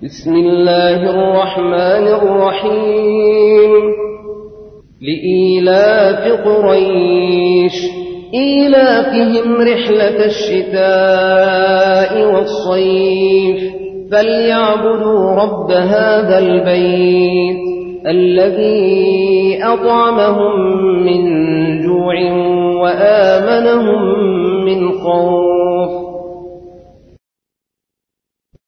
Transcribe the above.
بسم الله الرحمن الرحيم لإيلاف قريش إيلافهم رحلة الشتاء والصيف فليعبدوا رب هذا البيت الذي أطعمهم من جوع وآمنهم من خوف.